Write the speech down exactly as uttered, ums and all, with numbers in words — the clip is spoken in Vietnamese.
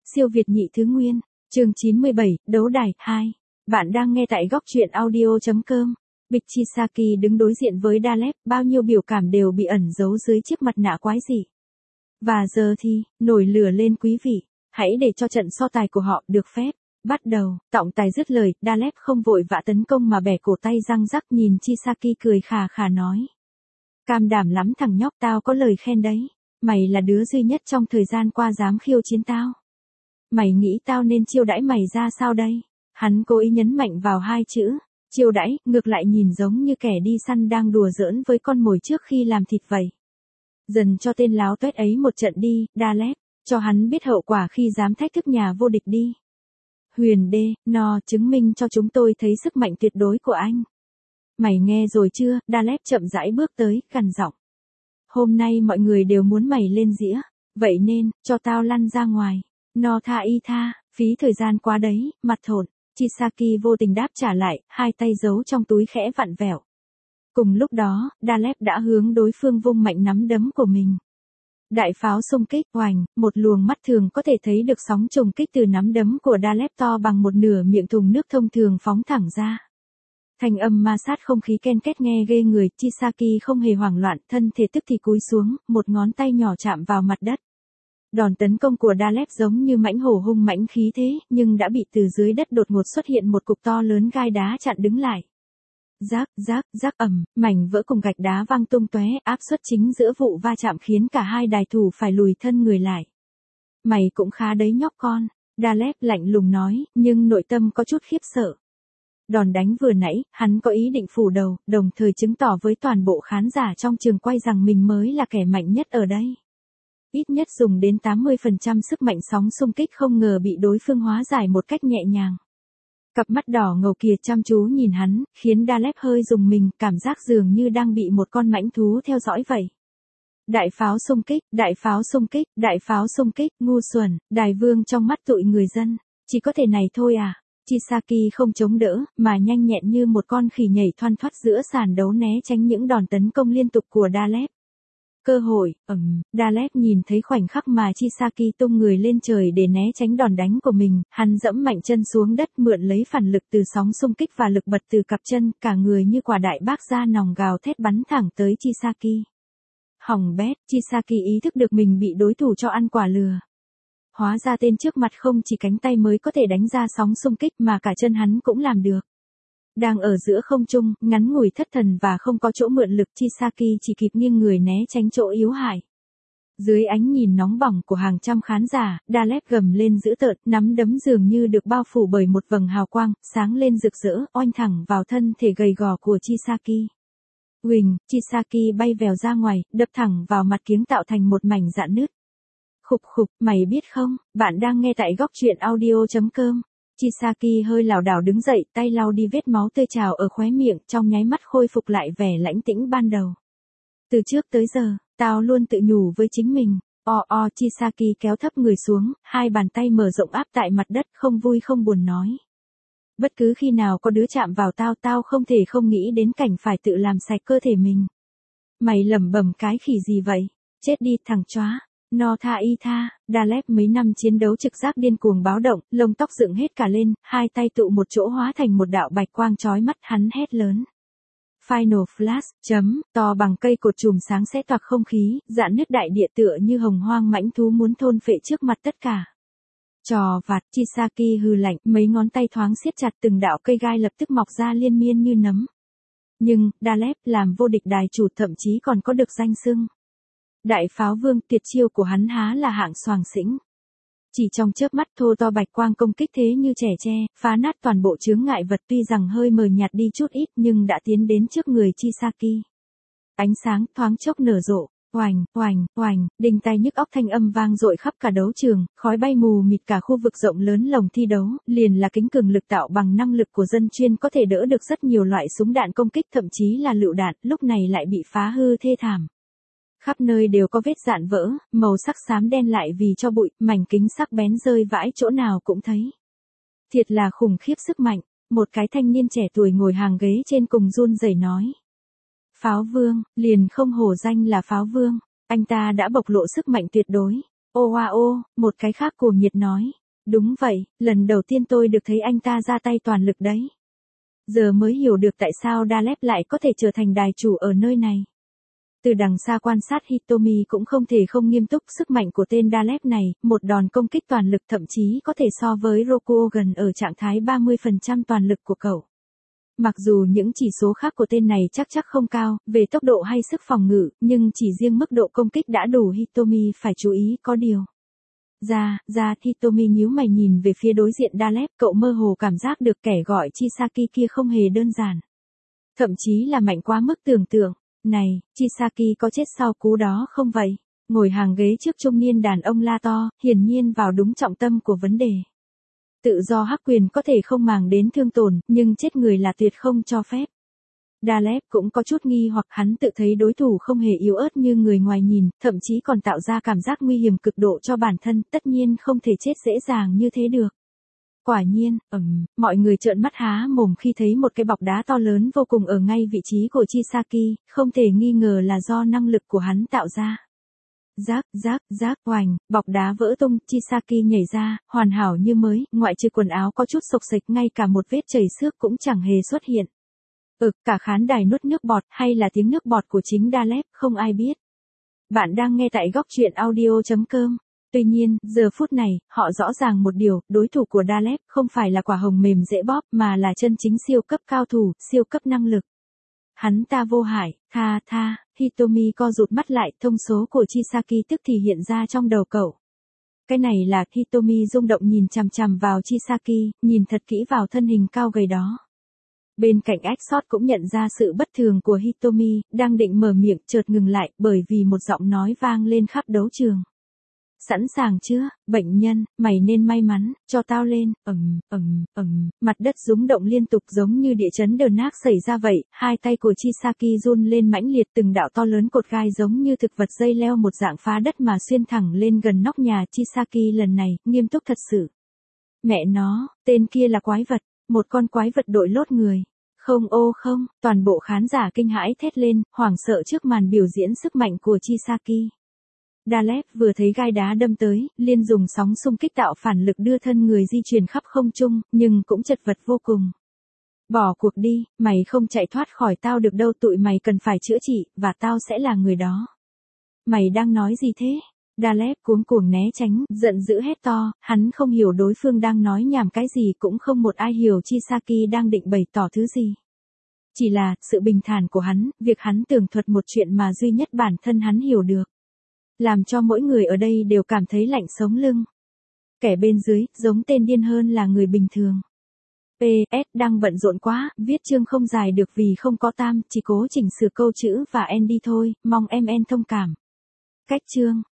Siêu Việt nhị thứ nguyên, chương chín mươi bảy, đấu đài, hai. Bạn đang nghe tại góc truyện audio.com. Bịch Chisaki đứng đối diện với Dalep, bao nhiêu biểu cảm đều bị ẩn giấu dưới chiếc mặt nạ quái dị. Và giờ thì, nổi lửa lên quý vị, hãy để cho trận so tài của họ được phép. Bắt đầu, tổng tài dứt lời, Dalep không vội vã tấn công mà bẻ cổ tay răng rắc nhìn Chisaki cười khà khà nói. Cam đảm lắm thằng nhóc, tao có lời khen đấy. Mày là đứa duy nhất trong thời gian qua dám khiêu chiến tao. Mày nghĩ tao nên chiêu đãi mày ra sao đây? Hắn cố ý nhấn mạnh vào hai chữ. Chiêu đãi, ngược lại nhìn giống như kẻ đi săn đang đùa giỡn với con mồi trước khi làm thịt vậy. Dần cho tên láo tuét ấy một trận đi, Dalep, cho hắn biết hậu quả khi dám thách thức nhà vô địch đi. Huyền đê, no, chứng minh cho chúng tôi thấy sức mạnh tuyệt đối của anh. Mày nghe rồi chưa? Dalep chậm rãi bước tới, gằn giọng. Hôm nay mọi người đều muốn mày lên dĩa, vậy nên, cho tao lăn ra ngoài. No tha y tha, phí thời gian quá đấy, mặt thổn. Chisaki vô tình đáp trả lại, hai tay giấu trong túi khẽ vặn vẹo. Cùng lúc đó, Dalep đã hướng đối phương vung mạnh nắm đấm của mình. Đại pháo xung kích, oành, một luồng mắt thường có thể thấy được sóng trùng kích từ nắm đấm của Dalep to bằng một nửa miệng thùng nước thông thường phóng thẳng ra. Thanh âm ma sát không khí ken két nghe ghê người, Chisaki không hề hoảng loạn, thân thể tức thì cúi xuống, một ngón tay nhỏ chạm vào mặt đất. Đòn tấn công của Dalep giống như mãnh hổ hung mãnh khí thế, nhưng đã bị từ dưới đất đột ngột xuất hiện một cục to lớn gai đá chặn đứng lại. Rác, rác, rác ầm, mảnh vỡ cùng gạch đá văng tung tóe, áp suất chính giữa vụ va chạm khiến cả hai đài thủ phải lùi thân người lại. Mày cũng khá đấy nhóc con, Dalep lạnh lùng nói, nhưng nội tâm có chút khiếp sợ. Đòn đánh vừa nãy, hắn có ý định phủ đầu, đồng thời chứng tỏ với toàn bộ khán giả trong trường quay rằng mình mới là kẻ mạnh nhất ở đây. Ít nhất dùng đến tám mươi phần trăm sức mạnh sóng xung kích không ngờ bị đối phương hóa giải một cách nhẹ nhàng. Cặp mắt đỏ ngầu kia chăm chú nhìn hắn, khiến Dalep hơi rùng mình, cảm giác dường như đang bị một con mãnh thú theo dõi vậy. Đại pháo xung kích, đại pháo xung kích, đại pháo xung kích, ngu xuẩn, đài vương trong mắt tụi người dân, chỉ có thể này thôi à. Chisaki không chống đỡ, mà nhanh nhẹn như một con khỉ nhảy thoăn thoắt giữa sàn đấu né tránh những đòn tấn công liên tục của Dalep. Cơ hội, ầm, Dalep nhìn thấy khoảnh khắc mà Chisaki tung người lên trời để né tránh đòn đánh của mình, hắn dẫm mạnh chân xuống đất mượn lấy phản lực từ sóng xung kích và lực bật từ cặp chân, cả người như quả đại bác da nòng gào thét bắn thẳng tới Chisaki. Hỏng bét, Chisaki ý thức được mình bị đối thủ cho ăn quả lừa. Hóa ra tên trước mặt không chỉ cánh tay mới có thể đánh ra sóng xung kích mà cả chân hắn cũng làm được. Đang ở giữa không trung, ngắn ngủi thất thần và không có chỗ mượn lực, Chisaki chỉ kịp nghiêng người né tránh chỗ yếu hại. Dưới ánh nhìn nóng bỏng của hàng trăm khán giả, Dalep gầm lên dữ tợn, nắm đấm dường như được bao phủ bởi một vầng hào quang, sáng lên rực rỡ, oanh thẳng vào thân thể gầy gò của Chisaki. Huỳnh, Chisaki bay vèo ra ngoài, đập thẳng vào mặt kiếng tạo thành một mảnh rạn nứt. Khục khục, mày biết không, bạn đang nghe tại góc truyện audio.com. Chisaki hơi lảo đảo đứng dậy, tay lau đi vết máu tươi trào ở khóe miệng, trong nháy mắt khôi phục lại vẻ lãnh tĩnh ban đầu. Từ trước tới giờ, tao luôn tự nhủ với chính mình. O o, Chisaki kéo thấp người xuống, hai bàn tay mở rộng áp tại mặt đất, không vui không buồn nói. Bất cứ khi nào có đứa chạm vào tao, tao không thể không nghĩ đến cảnh phải tự làm sạch cơ thể mình. Mày lẩm bẩm cái khỉ gì vậy? Chết đi thằng chóa. No tha y tha, Dalep mấy năm chiến đấu trực giác điên cuồng báo động, lông tóc dựng hết cả lên, hai tay tụ một chỗ hóa thành một đạo bạch quang chói mắt, hắn hét lớn. Final Flash, chấm, to bằng cây cột chùm sáng xé toạc không khí, rạn nứt đại địa tựa như hồng hoang mãnh thú muốn thôn phệ trước mặt tất cả. Trò vặt, Chisaki hừ lạnh, mấy ngón tay thoáng siết chặt, từng đạo cây gai lập tức mọc ra liên miên như nấm. Nhưng, Dalep làm vô địch đài chủ, thậm chí còn có được danh xưng. Đại pháo vương, tuyệt chiêu của hắn há là hạng xoàng xĩnh. Chỉ trong chớp mắt, thô to bạch quang công kích thế như trẻ tre, phá nát toàn bộ chướng ngại vật, tuy rằng hơi mờ nhạt đi chút ít nhưng đã tiến đến trước người Chisaki. Ánh sáng thoáng chốc nở rộ, oành, oành, oành, đinh tai nhức óc thanh âm vang dội khắp cả đấu trường, khói bay mù mịt cả khu vực rộng lớn lồng thi đấu, liền là kính cường lực tạo bằng năng lực của dân chuyên có thể đỡ được rất nhiều loại súng đạn công kích, thậm chí là lựu đạn, lúc này lại bị phá hư thê thảm. Khắp nơi đều có vết dạn vỡ, màu sắc xám đen lại vì cho bụi, mảnh kính sắc bén rơi vãi chỗ nào cũng thấy. Thiệt là khủng khiếp sức mạnh, một cái thanh niên trẻ tuổi ngồi hàng ghế trên cùng run rẩy nói. Pháo vương, liền không hổ danh là pháo vương, anh ta đã bộc lộ sức mạnh tuyệt đối. Ô hoa ô, một cái khác cuồng nhiệt nói. Đúng vậy, lần đầu tiên tôi được thấy anh ta ra tay toàn lực đấy. Giờ mới hiểu được tại sao Dalep lại có thể trở thành đài chủ ở nơi này. Từ đằng xa quan sát Hitomi cũng không thể không nghiêm túc sức mạnh của tên Dalep này, một đòn công kích toàn lực thậm chí có thể so với Rokugan ở trạng thái ba mươi phần trăm toàn lực của cậu. Mặc dù những chỉ số khác của tên này chắc chắc không cao, về tốc độ hay sức phòng ngự, nhưng chỉ riêng mức độ công kích đã đủ Hitomi phải chú ý có điều. Ra, ra Hitomi nhíu mày nhìn về phía đối diện Dalep, cậu mơ hồ cảm giác được kẻ gọi Chisaki kia không hề đơn giản. Thậm chí là mạnh quá mức tưởng tượng. Này, Chisaki có chết sau cú đó không vậy? Ngồi hàng ghế trước trung niên đàn ông la to, hiển nhiên vào đúng trọng tâm của vấn đề. Tự do hắc quyền có thể không màng đến thương tổn, nhưng chết người là tuyệt không cho phép. Dalep cũng có chút nghi hoặc hắn tự thấy đối thủ không hề yếu ớt như người ngoài nhìn, thậm chí còn tạo ra cảm giác nguy hiểm cực độ cho bản thân, tất nhiên không thể chết dễ dàng như thế được. Quả nhiên, ừm, mọi người trợn mắt há mồm khi thấy một cái bọc đá to lớn vô cùng ở ngay vị trí của Chisaki, không thể nghi ngờ là do năng lực của hắn tạo ra. Rác, rác, rác, oành, bọc đá vỡ tung, Chisaki nhảy ra, hoàn hảo như mới, ngoại trừ quần áo có chút xộc xệch, ngay cả một vết chảy xước cũng chẳng hề xuất hiện. Ừ, cả khán đài nuốt nước bọt, hay là tiếng nước bọt của chính Dalep, không ai biết. Bạn đang nghe tại góc truyện audio chấm com. Tuy nhiên, giờ phút này, họ rõ ràng một điều, đối thủ của Dalep không phải là quả hồng mềm dễ bóp, mà là chân chính siêu cấp cao thủ, siêu cấp năng lực. Hắn ta vô hại, tha tha, Hitomi co rụt mắt lại, thông số của Chisaki tức thì hiện ra trong đầu cậu. Cái này là, Hitomi rung động nhìn chằm chằm vào Chisaki, nhìn thật kỹ vào thân hình cao gầy đó. Bên cạnh Exot cũng nhận ra sự bất thường của Hitomi, đang định mở miệng chợt ngừng lại bởi vì một giọng nói vang lên khắp đấu trường. Sẵn sàng chưa, bệnh nhân, mày nên may mắn, cho tao lên, ầm, ầm, ầm, mặt đất rung động liên tục giống như địa chấn đờ nác xảy ra vậy, hai tay của Chisaki run lên mãnh liệt, từng đạo to lớn cột gai giống như thực vật dây leo một dạng phá đất mà xuyên thẳng lên gần nóc nhà. Chisaki lần này, nghiêm túc thật sự. Mẹ nó, tên kia là quái vật, một con quái vật đội lốt người. Không ô không, toàn bộ khán giả kinh hãi thét lên, hoảng sợ trước màn biểu diễn sức mạnh của Chisaki. Dalep vừa thấy gai đá đâm tới, liền dùng sóng xung kích tạo phản lực đưa thân người di chuyển khắp không trung, nhưng cũng chật vật vô cùng. Bỏ cuộc đi, mày không chạy thoát khỏi tao được đâu, tụi mày cần phải chữa trị, và tao sẽ là người đó. Mày đang nói gì thế? Dalep cuống cuồng né tránh, giận dữ hét to, hắn không hiểu đối phương đang nói nhảm cái gì, cũng không một ai hiểu Chisaki đang định bày tỏ thứ gì. Chỉ là, sự bình thản của hắn, việc hắn tường thuật một chuyện mà duy nhất bản thân hắn hiểu được. Làm cho mỗi người ở đây đều cảm thấy lạnh sống lưng. Kẻ bên dưới, giống tên điên hơn là người bình thường. pê ét đang bận rộn quá, viết chương không dài được vì không có tam, chỉ cố chỉnh sửa câu chữ và end đi thôi, mong em en thông cảm. Cách chương.